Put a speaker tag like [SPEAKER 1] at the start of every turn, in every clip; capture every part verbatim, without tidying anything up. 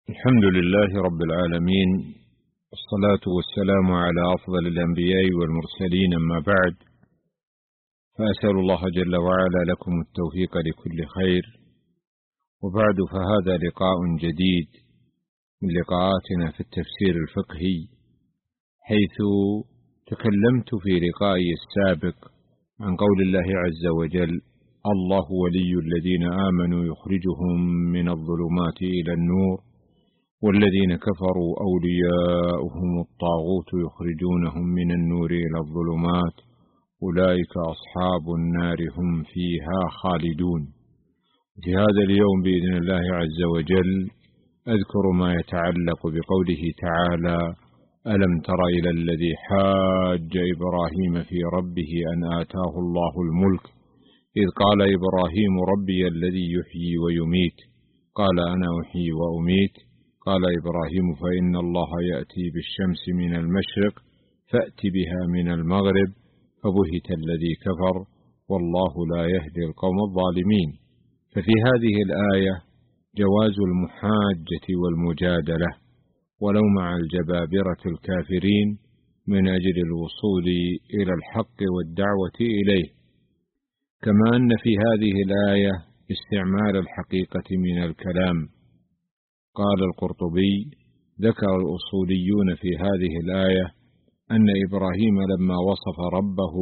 [SPEAKER 1] الحمد لله رب العالمين، والصلاة والسلام على أفضل الأنبياء والمرسلين، أما بعد، فأسأل الله جل وعلا لكم التوفيق لكل خير. وبعد، فهذا لقاء جديد من لقاءاتنا في التفسير الفقهي، حيث تكلمت في لقائي السابق عن قول الله عز وجل: الله ولي الذين آمنوا يخرجهم من الظلمات إلى النور، والذين كفروا أولياؤهم الطاغوت يخرجونهم من النور إلى الظلمات، أولئك أصحاب النار هم فيها خالدون. في هذا اليوم بإذن الله عز وجل أذكر ما يتعلق بقوله تعالى: ألم تر إلى الذي حاج إبراهيم في ربه أن آتاه الله الملك إذ قال إبراهيم ربي الذي يحيي ويميت قال أنا أحيي وأميت قال إبراهيم فإن الله يأتي بالشمس من المشرق فأت بها من المغرب فبهت الذي كفر والله لا يهدي القوم الظالمين. ففي هذه الآية جواز المحاجة والمجادلة ولو مع الجبابرة الكافرين من أجل الوصول إلى الحق والدعوة إليه، كما أن في هذه الآية استعمال الحقيقة من الكلام. قال القرطبي: ذكر الأصوليون في هذه الآية أن إبراهيم لما وصف ربه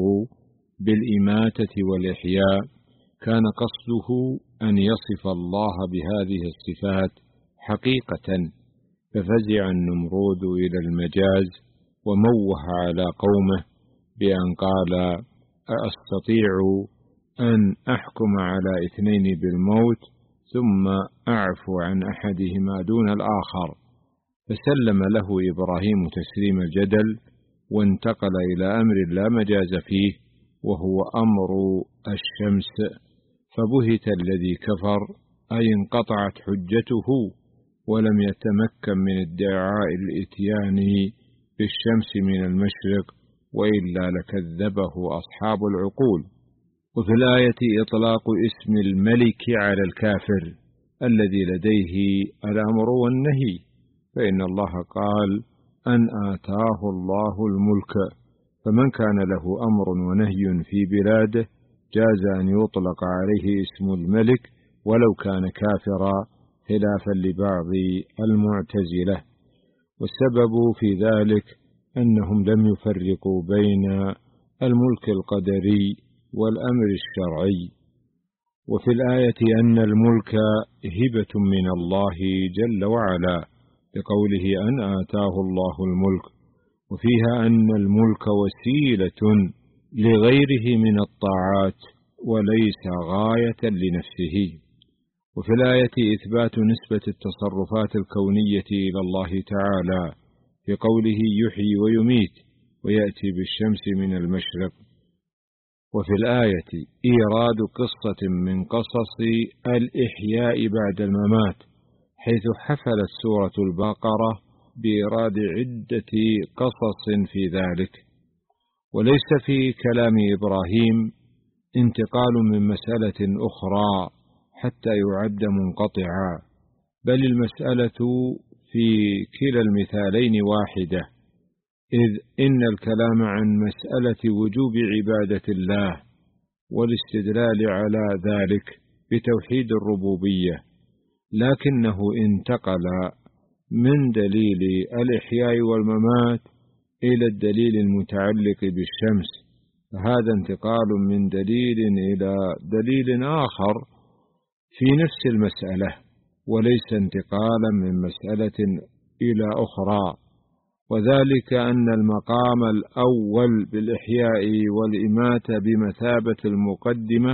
[SPEAKER 1] بالإماتة والإحياء كان قصده أن يصف الله بهذه الصفات حقيقة، ففزع النمرود إلى المجاز وموه على قومه بأن قال: أستطيع أن أحكم على اثنين بالموت ثم أعفو عن أحدهما دون الآخر، فسلم له إبراهيم تسليم الجدل وانتقل إلى أمر لا مجاز فيه، وهو أمر الشمس، فبهت الذي كفر أي انقطعت حجته ولم يتمكن من ادعاء الإتيان بالشمس من المشرق، وإلا لكذبه أصحاب العقول. وفي الآية إطلاق اسم الملك على الكافر الذي لديه الأمر والنهي، فإن الله قال: أن آتاه الله الملك، فمن كان له أمر ونهي في بلاده جاز أن يطلق عليه اسم الملك ولو كان كافرا، خلافا لبعض المعتزلة. والسبب في ذلك أنهم لم يفرقوا بين الملك القدري والأمر الشرعي. وفي الآية أن الملك هبة من الله جل وعلا بقوله: أن آتاه الله الملك، وفيها أن الملك وسيلة لغيره من الطاعات وليس غاية لنفسه. وفي الآية إثبات نسبة التصرفات الكونية إلى الله تعالى في قوله: يحيي ويميت ويأتي بالشمس من المشرق. وفي الآية إيراد قصة من قصص الإحياء بعد الممات، حيث حفلت سورة البقرة بإيراد عدة قصص في ذلك. وليس في كلام إبراهيم انتقال من مسألة أخرى حتى يعد منقطعا، بل المسألة في كلا المثالين واحدة، إذ إن الكلام عن مسألة وجوب عبادة الله والاستدلال على ذلك بتوحيد الربوبية، لكنه انتقل من دليل الإحياء والممات إلى الدليل المتعلق بالشمس، فهذا انتقال من دليل إلى دليل آخر في نفس المسألة، وليس انتقالا من مسألة إلى أخرى. وذلك أن المقام الأول بالإحياء والإماتة بمثابة المقدمة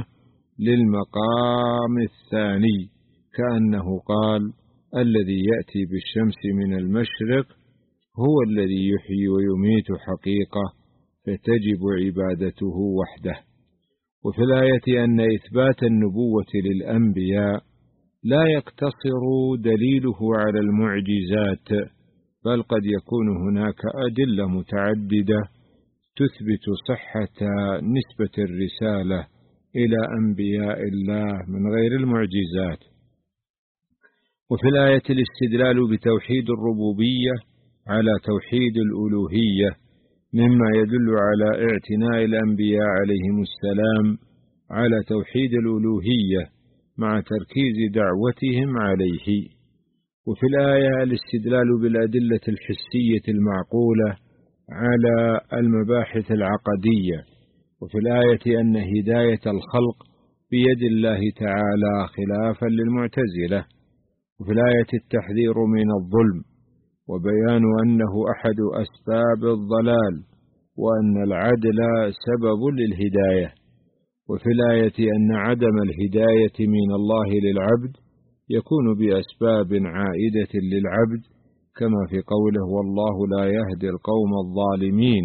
[SPEAKER 1] للمقام الثاني، كأنه قال: الذي يأتي بالشمس من المشرق هو الذي يحيي ويميت حقيقة، فتجب عبادته وحده. وفي الآية أن إثبات النبوة للأنبياء لا يقتصر دليله على المعجزات، بل قد يكون هناك أدلة متعددة تثبت صحة نسبة الرسالة إلى أنبياء الله من غير المعجزات. وفي الآية الاستدلال بتوحيد الربوبية على توحيد الألوهية، مما يدل على اعتناء الأنبياء عليهم السلام على توحيد الألوهية مع تركيز دعوتهم عليه. وفي الآية الاستدلال بالأدلة الحسية المعقولة على المباحث العقدية. وفي الآية أن هداية الخلق بيد الله تعالى خلافا للمعتزلة. وفي الآية التحذير من الظلم وبيان أنه أحد أسباب الضلال وأن العدل سبب للهداية. وفي الآية أن عدم الهداية من الله للعبد يكون بأسباب عائدة للعبد، كما في قوله والله لا يهدي القوم الظالمين.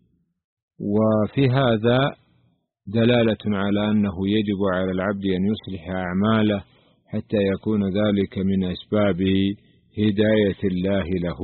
[SPEAKER 1] وفي هذا دلالة على أنه يجب على العبد أن يصلح أعماله حتى يكون ذلك من أسباب هداية الله له.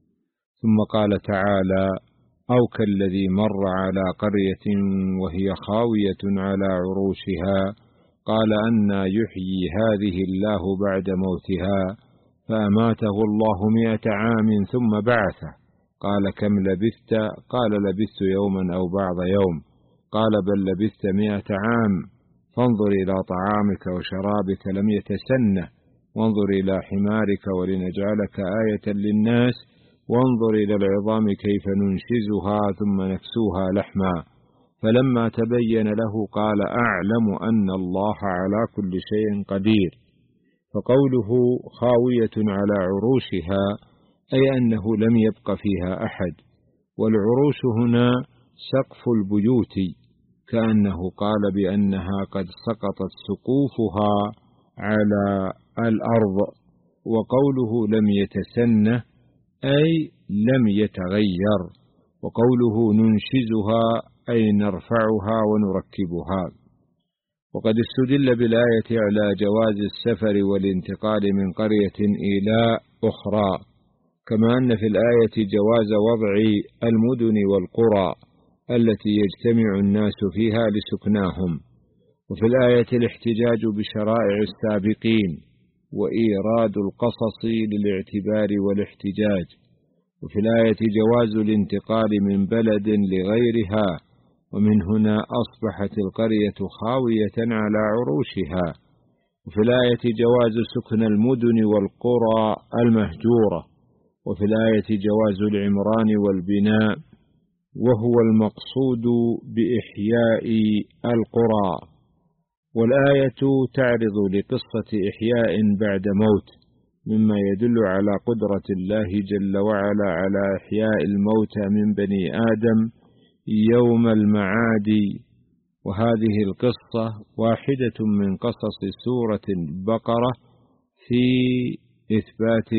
[SPEAKER 1] ثم قال تعالى أو كالذي مر على قرية وهي خاوية على عروشها قال أنى يحيي هذه الله بعد موتها فأماته الله مئة عام ثم بعثه قال كم لبثت قال لبثت يوما أو بعض يوم قال بل لبثت مئة عام فانظر إلى طعامك وشرابك لم يتسنه وانظر إلى حمارك ولنجعلك آية للناس وانظر إلى العظام كيف ننشزها ثم نكسوها لحما فلما تبين له قال أعلم أن الله على كل شيء قدير. فقوله خاوية على عروشها أي أنه لم يبق فيها أحد، والعروش هنا سقف البيوت، كأنه قال بأنها قد سقطت سقوفها على الأرض. وقوله لم يتسنه أي لم يتغير، وقوله ننشزها أي نرفعها ونركبها. وقد استدل بالآية على جواز السفر والانتقال من قرية إلى أخرى، كما أن في الآية جواز وضع المدن والقرى التي يجتمع الناس فيها لسكناهم. وفي الآية الاحتجاج بشرائع السابقين وإيراد القصص للاعتبار والاحتجاج. وفي الآية جواز الانتقال من بلد لغيرها، ومن هنا أصبحت القرية خاوية على عروشها. وفي الآية جواز سكن المدن والقرى المهجورة. وفي الآية جواز العمران والبناء، وهو المقصود بإحياء القرى. والآية تعرض لقصة إحياء بعد موت، مما يدل على قدرة الله جل وعلا على إحياء الموتى من بني آدم يوم المعاد. وهذه القصة واحدة من قصص سورة البقرة في إثبات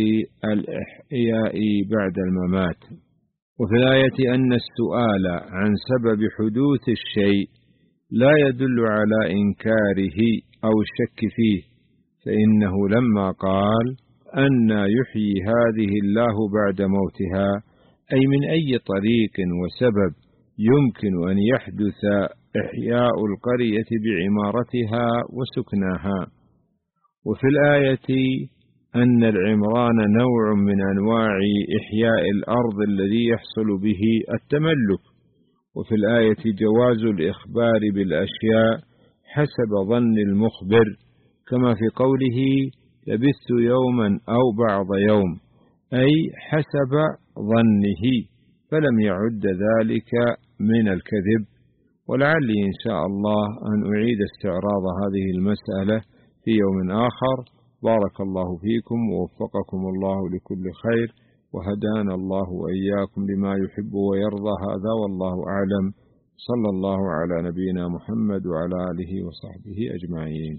[SPEAKER 1] الإحياء بعد الممات. وفي الآية أن السؤال عن سبب حدوث الشيء لا يدل على إنكاره أو الشك فيه، فإنه لما قال أن يحيي هذه الله بعد موتها أي من أي طريق وسبب يمكن أن يحدث إحياء القرية بعمارتها وسكناها. وفي الآية أن العمران نوع من أنواع إحياء الأرض الذي يحصل به التملك. وفي الآية جواز الإخبار بالأشياء حسب ظن المخبر، كما في قوله لبثت يوما أو بعض يوم، أي حسب ظنه، فلم يعد ذلك من الكذب. ولعلي إن شاء الله أن أعيد استعراض هذه المسألة في يوم آخر. بارك الله فيكم ووفقكم الله لكل خير، وهدانا الله وإياكم لما يحب ويرضى. هذا والله أعلم. صلى الله على نبينا محمد وعلى آله وصحبه أجمعين.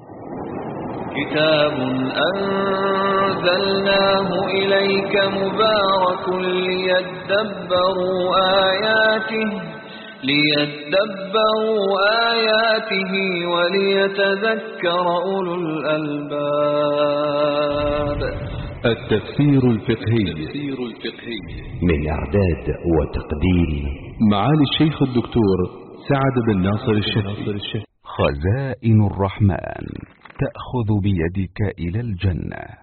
[SPEAKER 2] كتاب أنزلناه إليك مبارك ليدبروا آياته ليدبروا آياته وليتذكر أولو الألباب.
[SPEAKER 3] التفسير الفقهي من إعداد وتقديم معالي الشيخ الدكتور سعد بن ناصر الشهري. خزائن الرحمن تأخذ بيدك إلى الجنة.